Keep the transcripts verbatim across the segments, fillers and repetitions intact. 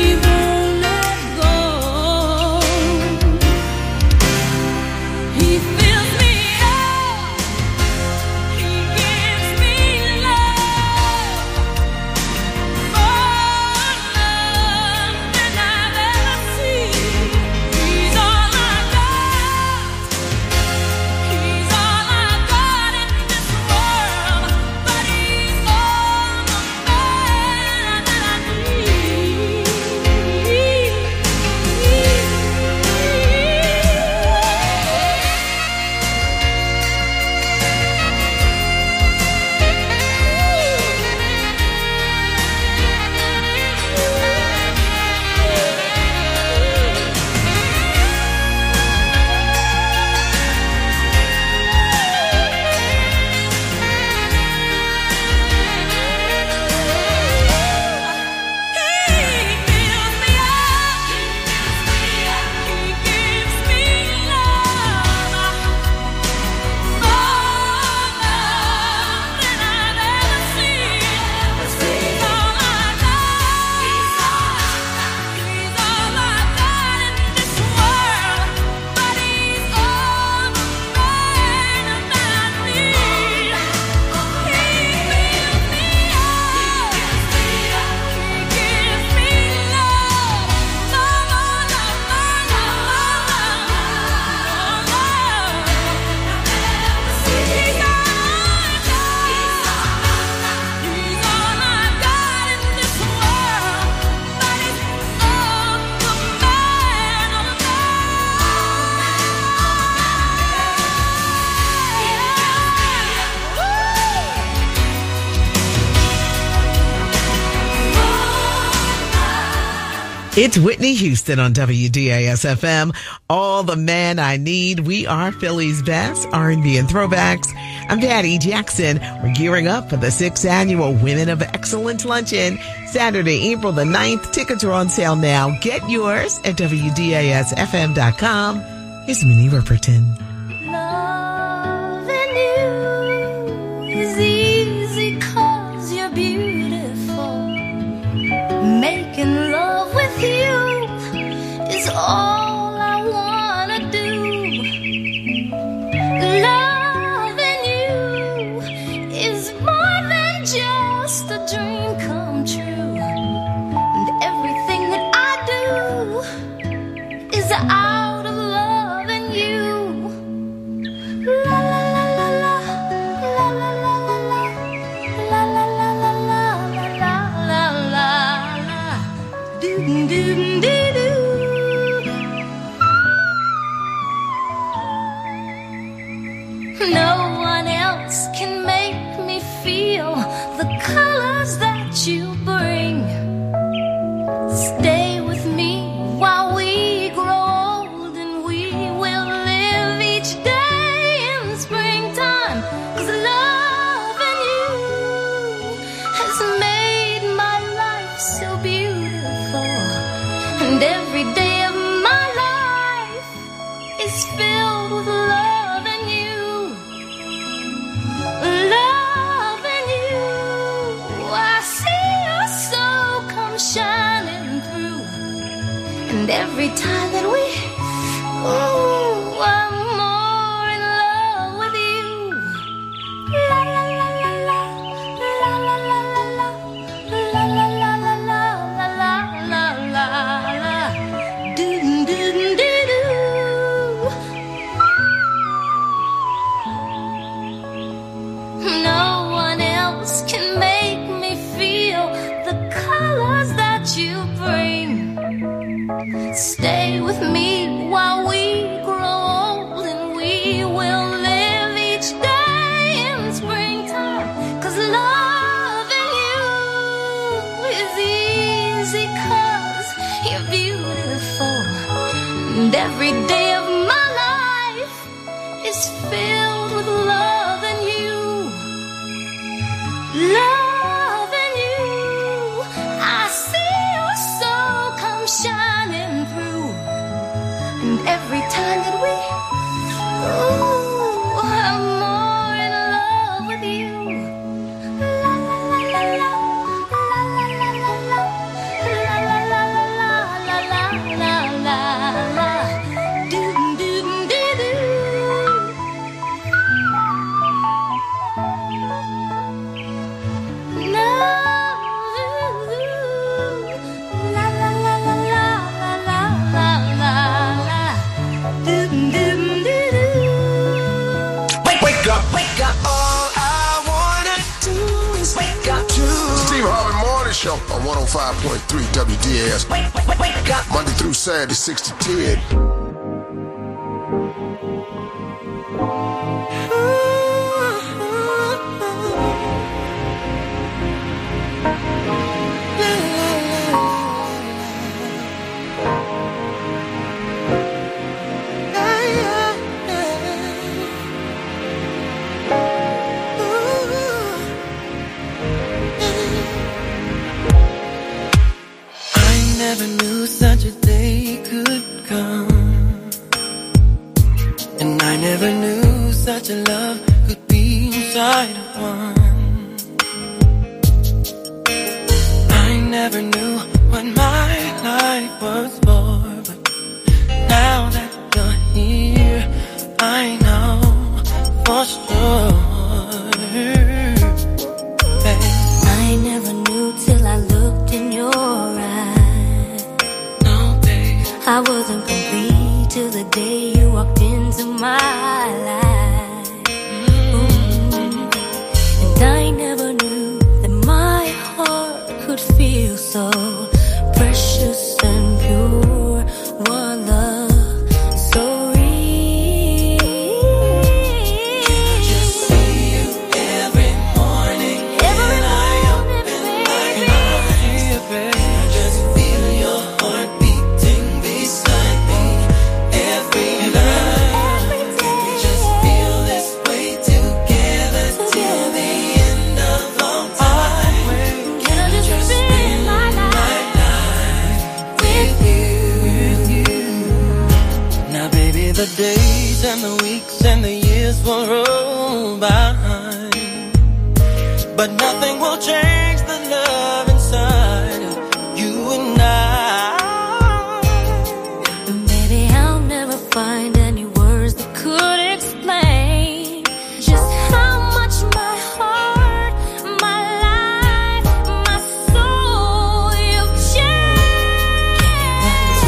It's Whitney Houston on W D A S F M. All the man I need. We are Philly's best R and B and throwbacks. I'm Patty Jackson. We're gearing up for the sixth annual Women of Excellence Luncheon, Saturday, April the ninth. Tickets are on sale now. Get yours at W D A S F M dot com. Here's Minnie Riperton. Loving you is easy 'cause you're beautiful. Making love with you is all I wanna do. Loving you is more than just a dream come true. And everything that I do is out of loving you. La la la la la, la la la la la, la la la la la, la la la la, do do do do. No one else can make me feel the colors that you bring. Stay with me while we grow old, and we will live each day in springtime. 'Cause loving you has made my life so beautiful, and every day of my life is filled with loving you. Loving you, I see your soul come shining through. And every time that we, ooh, I'm more in love with you. La la la la la, la la la la la, la la la la la, la la la la, do do do do. No one else can make me feel the colors that you bring. Stay with me while we grow old, and we will live each day in springtime. 'Cause loving you is easy 'cause you're beautiful, and every day of my life is filled with loving you. Loving you, I see your soul come shining through. And every time that we, ooh, I'm more in love with you. La la la la la, la la la la la, la la la la on one oh five point three W D A S. Monday through Saturday, six to ten. Never knew such a day could come, and I never knew such a love could be inside of one. I never knew what my life was for, but now that you're here, I know for sure. Babe. I never knew till I looked in your eyes. I wasn't complete till the day you walked into my life. Mm-hmm. And I never knew that my heart could feel so precious and pure. One love so real. Can I just see you every morning? Every when I morning, open baby. my eyes, baby. Can I just feel your heart beating beside me every night? Every day. Can we just feel this way together till the end of all time? Can I just spend my life with you? Now, baby, the days and the weeks and the years will roll by, but nothing will change the love inside of you and I. And baby, I'll never find any words that could explain just how much my heart, my life, my soul you've changed.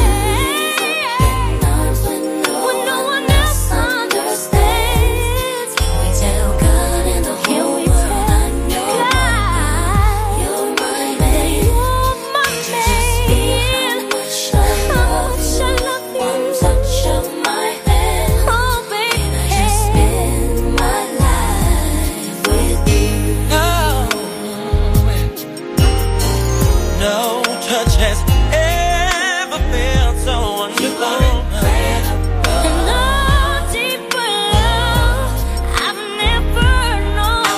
When no one else understands, can we tell God and the whole world I know you're my man? You're my man. How much I love you. One touch of my hand. Oh, baby. Can I just spend my life with you? No, no touch has ever felt so wonderful. And no deeper love I've never known.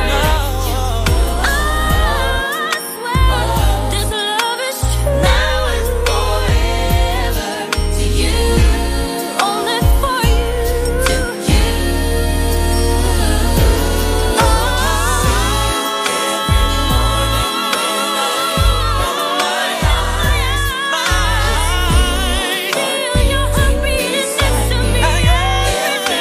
I swear this love is true. Now and forever to you. Only for you. To you. Feel your heart beating next to me every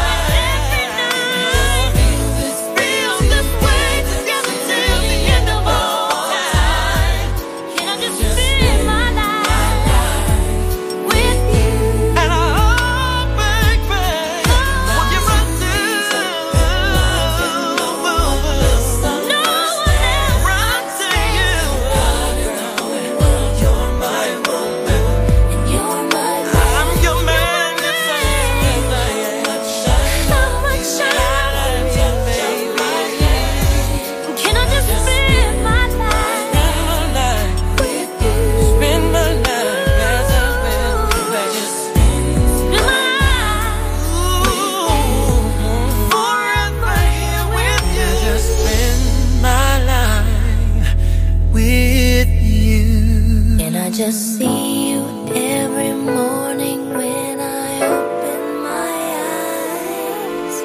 night. Feel this way together till the end of all time. Can I just spend my life with you? And I hope, baby, when you run to No one else. run to you, you're my woman. You're my I'm your man. Yes, I am. How much I love you. Can I just spend my life with you? Spend my life as I will. Just Spend my life. forever here with you. Just spend my life with you. Can I just see you every morning when I open my eyes?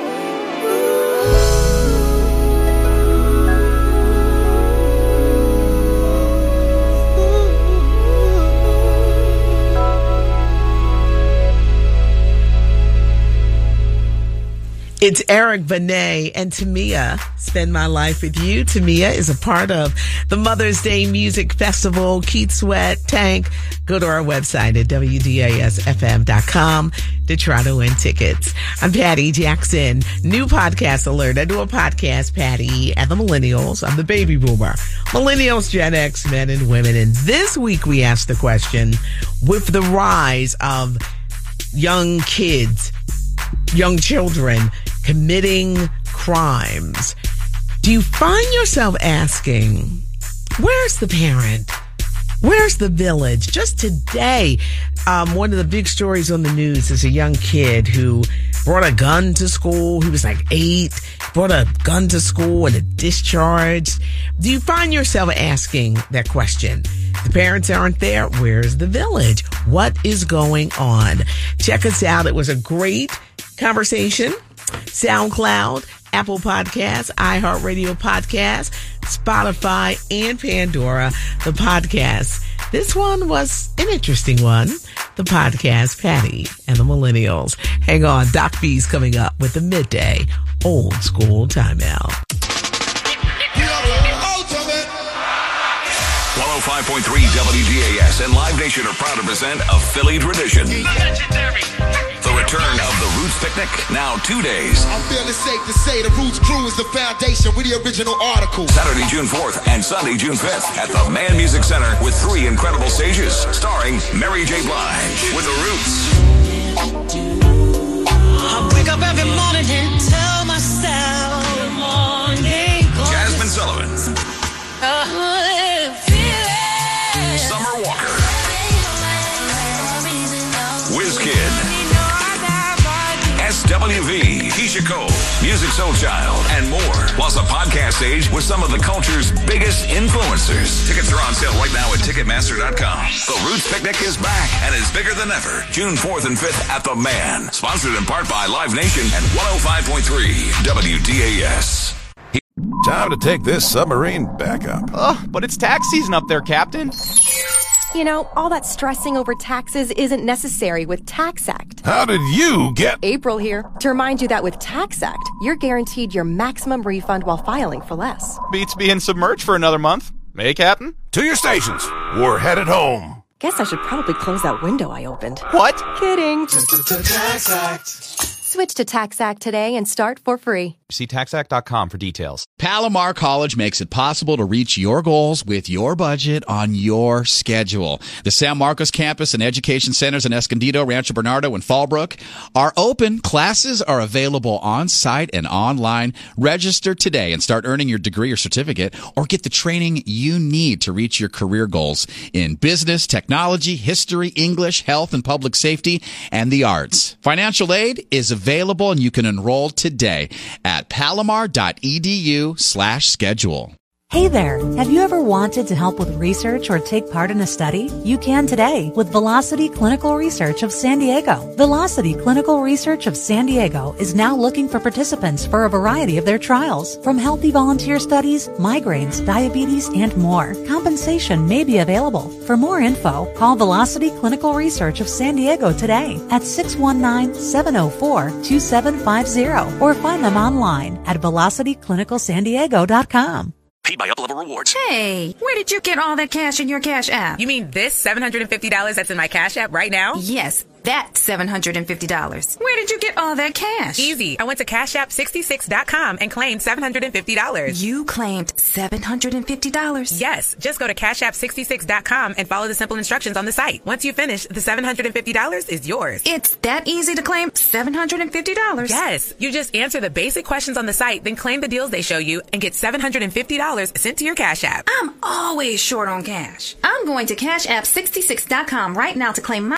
It's Eric Benet and Tamia. Spend My Life With You. Tamia is a part of the Mother's Day Music Festival. Keith Sweat, Tank. Go to our website at W D A S F M dot com to try to win tickets. I'm Patty Jackson. New podcast alert. I do a podcast, Patty and the Millennials. I'm the baby boomer. Millennials, Gen X, men and women. And this week we asked the question, with the rise of young kids, young children committing crimes, do you find yourself asking, where's the parent? Where's the village? Just today, um, one of the big stories on the news is a young kid who brought a gun to school. He was like eight, brought a gun to school and it discharged. Do you find yourself asking that question? The parents aren't there. Where's the village? What is going on? Check us out. It was a great conversation. SoundCloud, Apple Podcasts, iHeartRadio Podcasts, Spotify, and Pandora, the podcast. This one was an interesting one. The podcast, Patty and the Millennials. Hang on, Doc B's coming up with the midday old school timeout. one oh five point three W D A S and Live Nation are proud to present a Philly tradition. Legendary. The return of the Roots Picnic, now two days. I'm feeling safe to say the Roots crew is the foundation with the original article. Saturday, June fourth and Sunday, June fifth at the Man Music Center with three incredible stages starring Mary J. Blige with the Roots. I wake up every morning and tell myself, good morning, Jasmine Sullivan. uh, Summer Walker. WizKid. S W V, Keisha Cole, Music Soul Child, and more. Plus a podcast stage with some of the culture's biggest influencers. Tickets are on sale right now at Ticketmaster dot com. The Roots Picnic is back and is bigger than ever. June fourth and fifth at the Man. Sponsored in part by Live Nation and one oh five point three W D A S. Time to take this submarine back up. Ugh, but it's tax season up there, Captain. You know, all that stressing over taxes isn't necessary with TaxAct. How did you get... April here. To remind you that with TaxAct, you're guaranteed your maximum refund while filing for less. Beats being submerged for another month. Hey, Captain? To your stations. We're headed home. Guess I should probably close that window I opened. What? Kidding. TaxAct. Switch to TaxAct today and start for free. See tax act dot com for details. Palomar College makes it possible to reach your goals with your budget on your schedule. The San Marcos campus and education centers in Escondido, Rancho Bernardo, and Fallbrook are open. Classes are available on-site and online. Register today and start earning your degree or certificate, or get the training you need to reach your career goals in business, technology, history, English, health and public safety, and the arts. Financial aid is available, and you can enroll today at palomar.edu slash schedule. Hey there. Have you ever wanted to help with research or take part in a study? You can today with Velocity Clinical Research of San Diego. Velocity Clinical Research of San Diego is now looking for participants for a variety of their trials, from healthy volunteer studies, migraines, diabetes, and more. Compensation may be available. For more info, call Velocity Clinical Research of San Diego today at six one nine, seven oh four, two seven five zero or find them online at velocity clinical san diego dot com. Paid by Up-Level Rewards. Hey, where did you get all that cash in your Cash App? You mean this seven hundred fifty dollars that's in my Cash App right now? Yes, that seven hundred fifty dollars. Where did you get all that cash? Easy. I went to cash app sixty-six dot com and claimed seven hundred fifty dollars. You claimed seven hundred fifty dollars? Yes. Just go to cash app sixty-six dot com and follow the simple instructions on the site. Once you finish, the seven hundred fifty dollars is yours. It's that easy to claim seven hundred fifty dollars? Yes. You just answer the basic questions on the site, then claim the deals they show you and get seven hundred fifty dollars sent to your Cash App. I'm always short on cash. I'm going to cash app sixty-six dot com right now to claim my